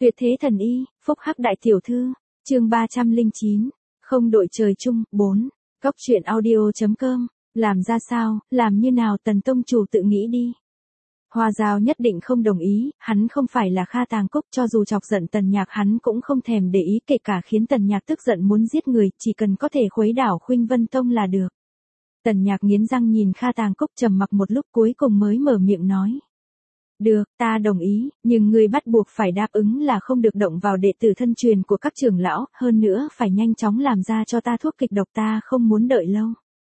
Tuyệt thế thần y, phúc hắc đại tiểu thư, chương 309, không đội trời chung, 4, Cóc truyện audio.com, làm ra sao, làm như nào Tần tông chủ tự nghĩ đi. Hoa Giao nhất định không đồng ý, hắn không phải là Kha Tàng Cốc, cho dù chọc giận Tần Nhạc hắn cũng không thèm để ý, kể cả khiến Tần Nhạc tức giận muốn giết người, chỉ cần có thể khuấy đảo Khuynh Vân Tông là được. Tần Nhạc nghiến răng nhìn Kha Tàng Cốc trầm mặc một lúc cuối cùng mới mở miệng nói. Được, ta đồng ý, nhưng ngươi bắt buộc phải đáp ứng là không được động vào đệ tử thân truyền của các trưởng lão, hơn nữa phải nhanh chóng làm ra cho ta thuốc kịch độc, ta không muốn đợi lâu.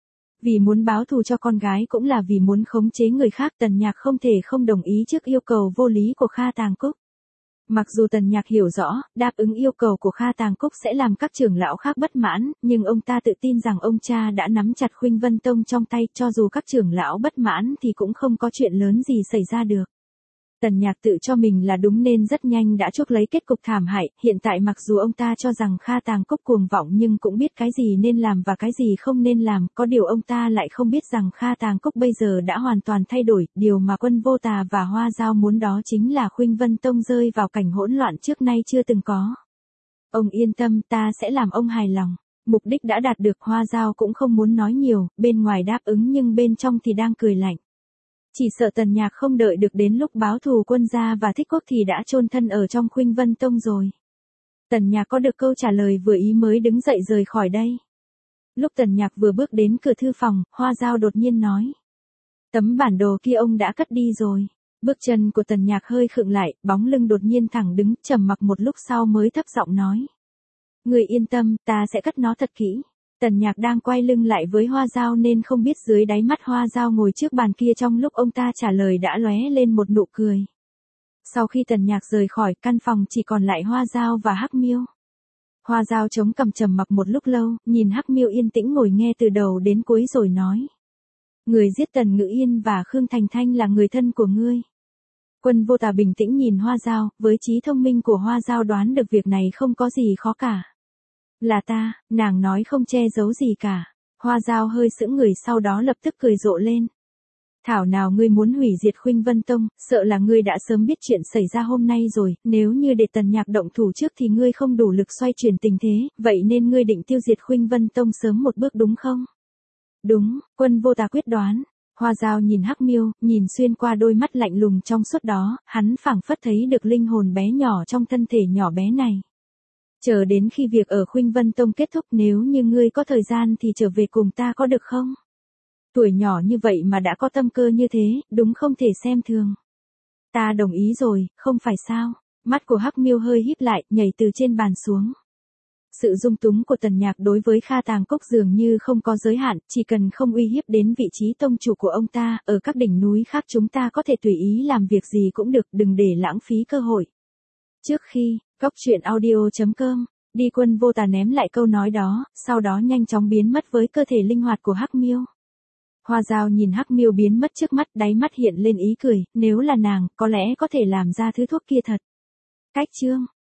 Vì muốn báo thù cho con gái cũng là vì muốn khống chế người khác, Tần Nhạc không thể không đồng ý trước yêu cầu vô lý của Kha Tàng Cốc. Mặc dù Tần Nhạc hiểu rõ, đáp ứng yêu cầu của Kha Tàng Cốc sẽ làm các trưởng lão khác bất mãn, nhưng ông ta tự tin rằng ông cha đã nắm chặt Khuynh Vân Tông trong tay, cho dù các trưởng lão bất mãn thì cũng không có chuyện lớn gì xảy ra được. Tần Nhạc tự cho mình là đúng nên rất nhanh đã chuốc lấy kết cục thảm hại, hiện tại mặc dù ông ta cho rằng Kha Tàng Cốc cuồng vọng nhưng cũng biết cái gì nên làm và cái gì không nên làm, có điều ông ta lại không biết rằng Kha Tàng Cốc bây giờ đã hoàn toàn thay đổi, điều mà Quân Vô Tà và Hoa Giao muốn đó chính là Khuynh Vân Tông rơi vào cảnh hỗn loạn trước nay chưa từng có. Ông yên tâm, ta sẽ làm ông hài lòng. Mục đích đã đạt được, Hoa Giao cũng không muốn nói nhiều, bên ngoài đáp ứng nhưng bên trong thì đang cười lạnh. Chỉ sợ Tần Nhạc không đợi được đến lúc báo thù Quân gia và Thích Quốc thì đã chôn thân ở trong Khuynh Vân Tông rồi. Tần Nhạc có được câu trả lời vừa ý mới đứng dậy rời khỏi đây. Lúc Tần Nhạc vừa bước đến cửa thư phòng, Hoa Giao đột nhiên nói. Tấm bản đồ kia ông đã cất đi rồi. Bước chân của Tần Nhạc hơi khựng lại, bóng lưng đột nhiên thẳng đứng, trầm mặc một lúc sau mới thấp giọng nói. Người yên tâm, ta sẽ cất nó thật kỹ. Tần Nhạc đang quay lưng lại với Hoa Giao nên không biết dưới đáy mắt Hoa Giao ngồi trước bàn kia trong lúc ông ta trả lời đã lóe lên một nụ cười. Sau khi Tần Nhạc rời khỏi, căn phòng chỉ còn lại Hoa Giao và Hắc Miêu. Hoa Giao chống cằm trầm mặc một lúc lâu, nhìn Hắc Miêu yên tĩnh ngồi nghe từ đầu đến cuối rồi nói. Người giết Tần Ngữ Yên và Khương Thành Thanh là người thân của ngươi. Quân Vô Tà bình tĩnh nhìn Hoa Giao, với trí thông minh của Hoa Giao đoán được việc này không có gì khó cả. Là ta, nàng nói không che giấu gì cả. Hoa Giao hơi sững người sau đó lập tức cười rộ lên. Thảo nào ngươi muốn hủy diệt Khuynh Vân Tông, sợ là ngươi đã sớm biết chuyện xảy ra hôm nay rồi, nếu như để Tần Nhạc động thủ trước thì ngươi không đủ lực xoay chuyển tình thế, vậy nên ngươi định tiêu diệt Khuynh Vân Tông sớm một bước đúng không? Đúng, Quân Vô Tà quyết đoán. Hoa Giao nhìn Hắc Miêu, nhìn xuyên qua đôi mắt lạnh lùng trong suốt đó, hắn phảng phất thấy được linh hồn bé nhỏ trong thân thể nhỏ bé này. Chờ đến khi việc ở Khuynh Vân Tông kết thúc, nếu như ngươi có thời gian thì trở về cùng ta có được không? Tuổi nhỏ như vậy mà đã có tâm cơ như thế, đúng không thể xem thường. Ta đồng ý rồi, không phải sao? Mắt của Hắc Miêu hơi híp lại, nhảy từ trên bàn xuống. Sự dung túng của Tần Nhạc đối với Kha Tàng Cốc dường như không có giới hạn, chỉ cần không uy hiếp đến vị trí tông chủ của ông ta, ở các đỉnh núi khác chúng ta có thể tùy ý làm việc gì cũng được, đừng để lãng phí cơ hội. Trước khi, Cóc truyện audio.com, đi. Quân Vô Tà ném lại câu nói đó, sau đó nhanh chóng biến mất với cơ thể linh hoạt của Hắc Miêu. Hoa Giao nhìn Hắc Miêu biến mất trước mắt, đáy mắt hiện lên ý cười, nếu là nàng, có lẽ có thể làm ra thứ thuốc kia thật. Cách chương